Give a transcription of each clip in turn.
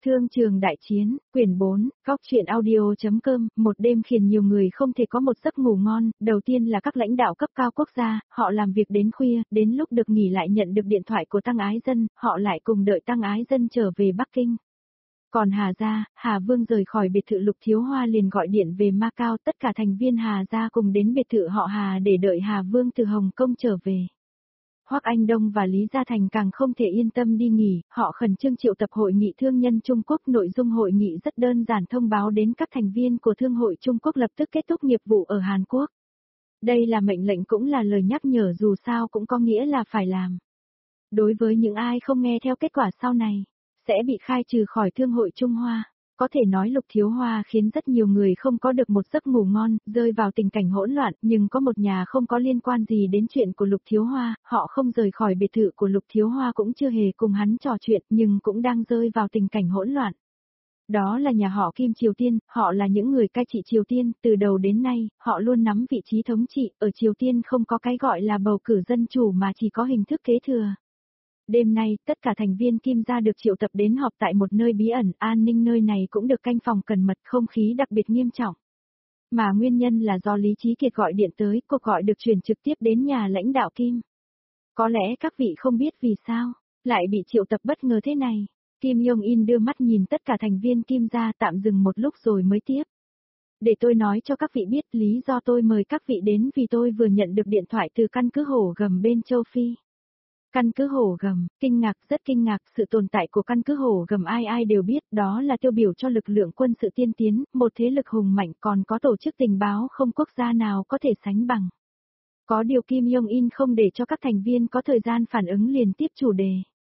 Thương trường đại chiến, quyển 4, góc truyện audio.com, một đêm khiến nhiều người không thể có một giấc ngủ ngon, đầu tiên là các lãnh đạo cấp cao quốc gia, họ làm việc đến khuya, đến lúc được nghỉ lại nhận được điện thoại của Tăng Ái Dân, họ lại cùng đợi Tăng Ái Dân trở về Bắc Kinh. Còn Hà gia, Hà Vương rời khỏi biệt thự Lục Thiếu Hoa liền gọi điện về Macau, tất cả thành viên Hà gia cùng đến biệt thự họ Hà để đợi Hà Vương từ Hồng Kông trở về. Hoắc Anh Đông và Lý Gia Thành càng không thể yên tâm đi nghỉ, họ khẩn trương triệu tập hội nghị thương nhân Trung Quốc. Nội dung hội nghị rất đơn giản, thông báo đến các thành viên của Thương hội Trung Quốc lập tức kết thúc nghiệp vụ ở Hàn Quốc. Đây là mệnh lệnh cũng là lời nhắc nhở, dù sao cũng có nghĩa là phải làm. Đối với những ai không nghe theo, kết quả sau này sẽ bị khai trừ khỏi Thương hội Trung Hoa. Có thể nói Lục Thiếu Hoa khiến rất nhiều người không có được một giấc ngủ ngon, rơi vào tình cảnh hỗn loạn, nhưng có một nhà không có liên quan gì đến chuyện của Lục Thiếu Hoa, họ không rời khỏi biệt thự của Lục Thiếu Hoa, cũng chưa hề cùng hắn trò chuyện, nhưng cũng đang rơi vào tình cảnh hỗn loạn. Đó là nhà họ Kim Triều Tiên, họ là những người cai trị Triều Tiên, từ đầu đến nay, họ luôn nắm vị trí thống trị, ở Triều Tiên không có cái gọi là bầu cử dân chủ mà chỉ có hình thức kế thừa. Đêm nay, tất cả thành viên Kim gia được triệu tập đến họp tại một nơi bí ẩn, an ninh nơi này cũng được canh phòng cẩn mật, không khí đặc biệt nghiêm trọng. Mà nguyên nhân là do Lý Chí Kiệt gọi điện tới, cuộc gọi được truyền trực tiếp đến nhà lãnh đạo Kim. Có lẽ các vị không biết vì sao lại bị triệu tập bất ngờ thế này. Kim Yong-in đưa mắt nhìn tất cả thành viên Kim gia, tạm dừng một lúc rồi mới tiếp. Để tôi nói cho các vị biết lý do tôi mời các vị đến, vì tôi vừa nhận được điện thoại từ căn cứ Hổ Gầm bên châu Phi. Căn cứ Hổ Gầm, kinh ngạc, rất kinh ngạc, sự tồn tại của căn cứ Hổ Gầm ai ai đều biết, đó là tiêu biểu cho lực lượng quân sự tiên tiến, một thế lực hùng mạnh, còn có tổ chức tình báo không quốc gia nào có thể sánh bằng. Có điều Kim Yong-in không để cho các thành viên có thời gian phản ứng, liền tiếp chủ đề.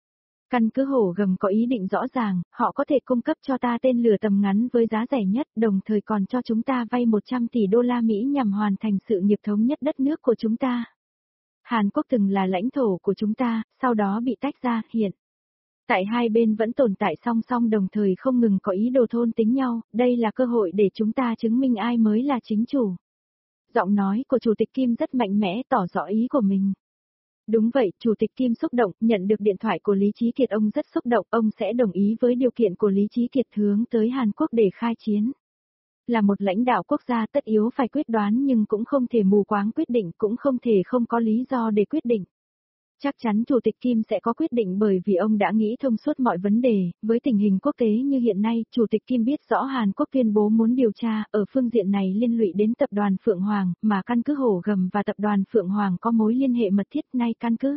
Căn cứ Hổ Gầm có ý định rõ ràng, họ có thể cung cấp cho ta tên lửa tầm ngắn với giá rẻ nhất, đồng thời còn cho chúng ta vay 100 tỷ đô la Mỹ nhằm hoàn thành sự nghiệp thống nhất đất nước của chúng ta. Hàn Quốc từng là lãnh thổ của chúng ta, sau đó bị tách ra, hiện tại hai bên vẫn tồn tại song song, đồng thời không ngừng có ý đồ thôn tính nhau, đây là cơ hội để chúng ta chứng minh ai mới là chính chủ. Giọng nói của Chủ tịch Kim rất mạnh mẽ, tỏ rõ ý của mình. Đúng vậy, Chủ tịch Kim xúc động, nhận được điện thoại của Lý Chí Kiệt ông rất xúc động, ông sẽ đồng ý với điều kiện của Lý Chí Kiệt hướng tới Hàn Quốc để khai chiến. Là một lãnh đạo quốc gia tất yếu phải quyết đoán, nhưng cũng không thể mù quáng quyết định, cũng không thể không có lý do để quyết định. Chắc chắn Chủ tịch Kim sẽ có quyết định, bởi vì ông đã nghĩ thông suốt mọi vấn đề, với tình hình quốc tế như hiện nay, Chủ tịch Kim biết rõ Hàn Quốc tuyên bố muốn điều tra, ở phương diện này liên lụy đến tập đoàn Phượng Hoàng, mà căn cứ Hổ Gầm và tập đoàn Phượng Hoàng có mối liên hệ mật thiết, nay căn cứ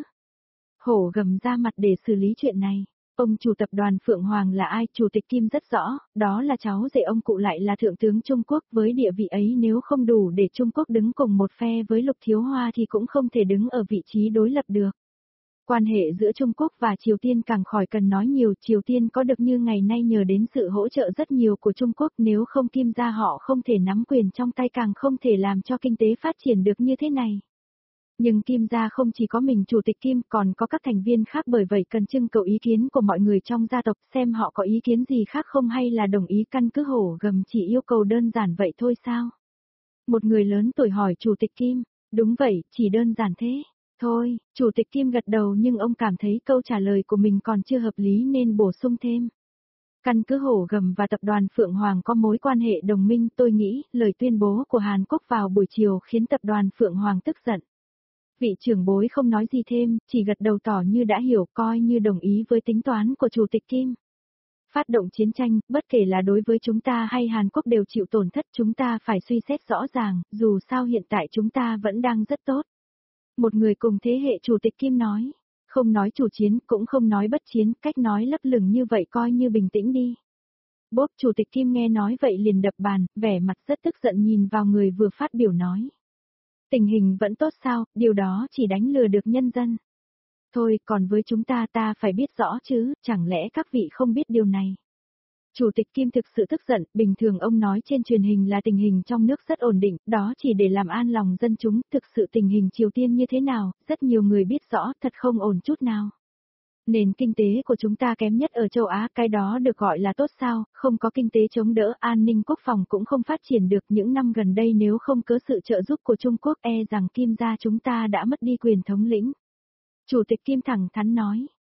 Hổ Gầm ra mặt để xử lý chuyện này. Ông chủ tập đoàn Phượng Hoàng là ai? Chủ tịch Kim rất rõ, đó là cháu rể ông cụ, lại là thượng tướng Trung Quốc, với địa vị ấy nếu không đủ để Trung Quốc đứng cùng một phe với Lục Thiếu Hoa thì cũng không thể đứng ở vị trí đối lập được. Quan hệ giữa Trung Quốc và Triều Tiên càng khỏi cần nói nhiều, Triều Tiên có được như ngày nay nhờ đến sự hỗ trợ rất nhiều của Trung Quốc, nếu không Kim gia họ không thể nắm quyền trong tay, càng không thể làm cho kinh tế phát triển được như thế này. Nhưng Kim gia không chỉ có mình Chủ tịch Kim, còn có các thành viên khác, bởi vậy cần trưng cầu ý kiến của mọi người trong gia tộc, xem họ có ý kiến gì khác không, hay là đồng ý căn cứ Hổ Gầm chỉ yêu cầu đơn giản vậy thôi sao? Một người lớn tuổi hỏi Chủ tịch Kim. Đúng vậy, chỉ đơn giản thế. Thôi, Chủ tịch Kim gật đầu, nhưng ông cảm thấy câu trả lời của mình còn chưa hợp lý nên bổ sung thêm. Căn cứ Hổ Gầm và tập đoàn Phượng Hoàng có mối quan hệ đồng minh, tôi nghĩ lời tuyên bố của Hàn Quốc vào buổi chiều khiến tập đoàn Phượng Hoàng tức giận. Vị trưởng bối không nói gì thêm, chỉ gật đầu tỏ như đã hiểu, coi như đồng ý với tính toán của Chủ tịch Kim. Phát động chiến tranh, bất kể là đối với chúng ta hay Hàn Quốc đều chịu tổn thất, chúng ta phải suy xét rõ ràng, dù sao hiện tại chúng ta vẫn đang rất tốt. Một người cùng thế hệ Chủ tịch Kim nói, không nói chủ chiến, cũng không nói bất chiến, cách nói lấp lửng như vậy coi như bình tĩnh đi. Bốp, Chủ tịch Kim nghe nói vậy liền đập bàn, vẻ mặt rất tức giận nhìn vào người vừa phát biểu nói. Tình hình vẫn tốt sao, điều đó chỉ đánh lừa được nhân dân. Thôi, còn với chúng ta phải biết rõ chứ, chẳng lẽ các vị không biết điều này. Chủ tịch Kim thực sự tức giận, bình thường ông nói trên truyền hình là tình hình trong nước rất ổn định, đó chỉ để làm an lòng dân chúng, thực sự tình hình Triều Tiên như thế nào, rất nhiều người biết rõ, thật không ổn chút nào. Nền kinh tế của chúng ta kém nhất ở châu Á, cái đó được gọi là tốt sao, không có kinh tế chống đỡ, an ninh quốc phòng cũng không phát triển được, những năm gần đây nếu không có sự trợ giúp của Trung Quốc e rằng Kim gia chúng ta đã mất đi quyền thống lĩnh. Chủ tịch Kim thẳng thắn nói.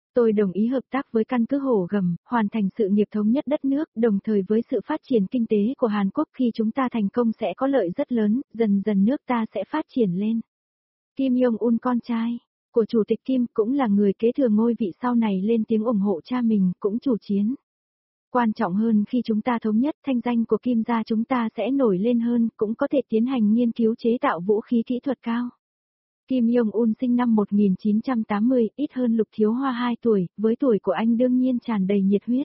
Tôi đồng ý hợp tác với căn cứ Hổ Gầm, hoàn thành sự nghiệp thống nhất đất nước, đồng thời với sự phát triển kinh tế của Hàn Quốc khi chúng ta thành công sẽ có lợi rất lớn, dần dần nước ta sẽ phát triển lên. Kim Jong-un con trai của Chủ tịch Kim cũng là người kế thừa ngôi vị sau này lên tiếng ủng hộ cha mình, cũng chủ chiến. Quan trọng hơn khi chúng ta thống nhất thanh danh của Kim gia chúng ta sẽ nổi lên hơn, cũng có thể tiến hành nghiên cứu chế tạo vũ khí kỹ thuật cao. Kim Jong-un sinh năm 1980, ít hơn Lục Thiếu Hoa 2 tuổi, với tuổi của anh đương nhiên tràn đầy nhiệt huyết.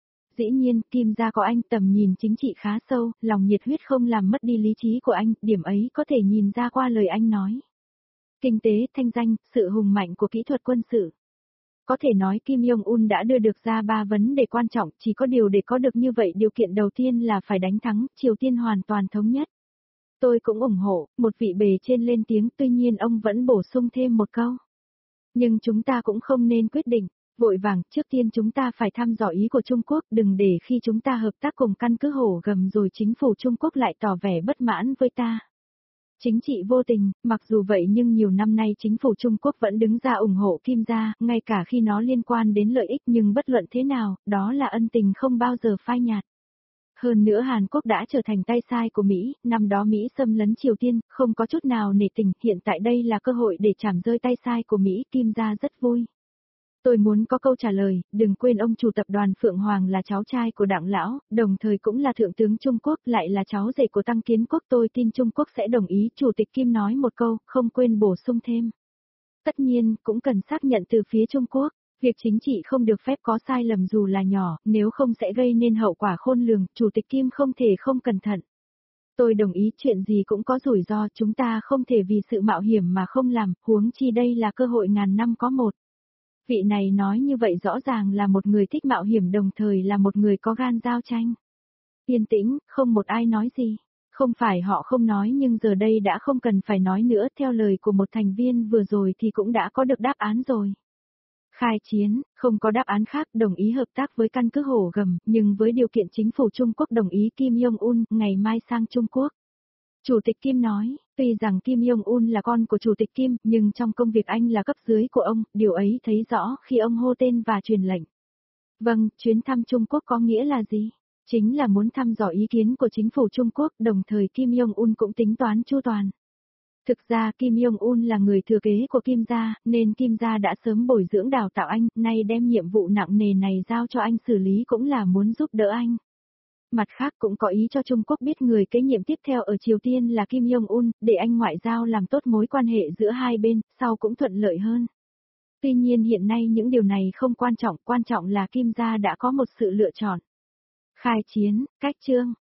Dĩ nhiên, Kim gia có anh tầm nhìn chính trị khá sâu, lòng nhiệt huyết không làm mất đi lý trí của anh, điểm ấy có thể nhìn ra qua lời anh nói. Kinh tế, thanh danh, sự hùng mạnh của kỹ thuật quân sự. Có thể nói Kim Jong-un đã đưa được ra 3 vấn đề quan trọng, chỉ có điều để có được như vậy điều kiện đầu tiên là phải đánh thắng, Triều Tiên hoàn toàn thống nhất. Tôi cũng ủng hộ, một vị bề trên lên tiếng, tuy nhiên ông vẫn bổ sung thêm một câu. Nhưng chúng ta cũng không nên quyết định, vội vàng, trước tiên chúng ta phải thăm dò ý của Trung Quốc, đừng để khi chúng ta hợp tác cùng căn cứ Hổ Gầm rồi chính phủ Trung Quốc lại tỏ vẻ bất mãn với ta. Chính trị vô tình, mặc dù vậy nhưng nhiều năm nay chính phủ Trung Quốc vẫn đứng ra ủng hộ Kim gia, ngay cả khi nó liên quan đến lợi ích nhưng bất luận thế nào, đó là ân tình không bao giờ phai nhạt. Hơn nữa Hàn Quốc đã trở thành tay sai của Mỹ, năm đó Mỹ xâm lấn Triều Tiên, không có chút nào nể tình, hiện tại đây là cơ hội để chảm rơi tay sai của Mỹ, Kim gia rất vui. Tôi muốn có câu trả lời, đừng quên ông chủ tập đoàn Phượng Hoàng là cháu trai của Đặng Lão, đồng thời cũng là Thượng tướng Trung Quốc, lại là cháu rể của Tăng Kiến Quốc, tôi tin Trung Quốc sẽ đồng ý, Chủ tịch Kim nói một câu, không quên bổ sung thêm. Tất nhiên, cũng cần xác nhận từ phía Trung Quốc, việc chính trị không được phép có sai lầm dù là nhỏ, nếu không sẽ gây nên hậu quả khôn lường, Chủ tịch Kim không thể không cẩn thận. Tôi đồng ý chuyện gì cũng có rủi ro, chúng ta không thể vì sự mạo hiểm mà không làm, huống chi đây là cơ hội ngàn năm có một. Vị này nói như vậy rõ ràng là một người thích mạo hiểm đồng thời là một người có gan giao tranh. Yên tĩnh, không một ai nói gì. Không phải họ không nói nhưng giờ đây đã không cần phải nói nữa, theo lời của một thành viên vừa rồi thì cũng đã có được đáp án rồi. Khai chiến, không có đáp án khác, đồng ý hợp tác với căn cứ Hổ Gầm, nhưng với điều kiện chính phủ Trung Quốc đồng ý Kim Jong-un ngày mai sang Trung Quốc. Chủ tịch Kim nói, tuy rằng Kim Jong-un là con của Chủ tịch Kim, nhưng trong công việc anh là cấp dưới của ông, điều ấy thấy rõ khi ông hô tên và truyền lệnh. Vâng, chuyến thăm Trung Quốc có nghĩa là gì? Chính là muốn thăm dò ý kiến của chính phủ Trung Quốc, đồng thời Kim Jong-un cũng tính toán chu toàn. Thực ra Kim Jong-un là người thừa kế của Kim gia, nên Kim gia đã sớm bồi dưỡng đào tạo anh, nay đem nhiệm vụ nặng nề này giao cho anh xử lý cũng là muốn giúp đỡ anh. Mặt khác cũng có ý cho Trung Quốc biết người kế nhiệm tiếp theo ở Triều Tiên là Kim Jong-un, để anh ngoại giao làm tốt mối quan hệ giữa hai bên, sau cũng thuận lợi hơn. Tuy nhiên hiện nay những điều này không quan trọng là Kim gia đã có một sự lựa chọn. Khai chiến, cách chương.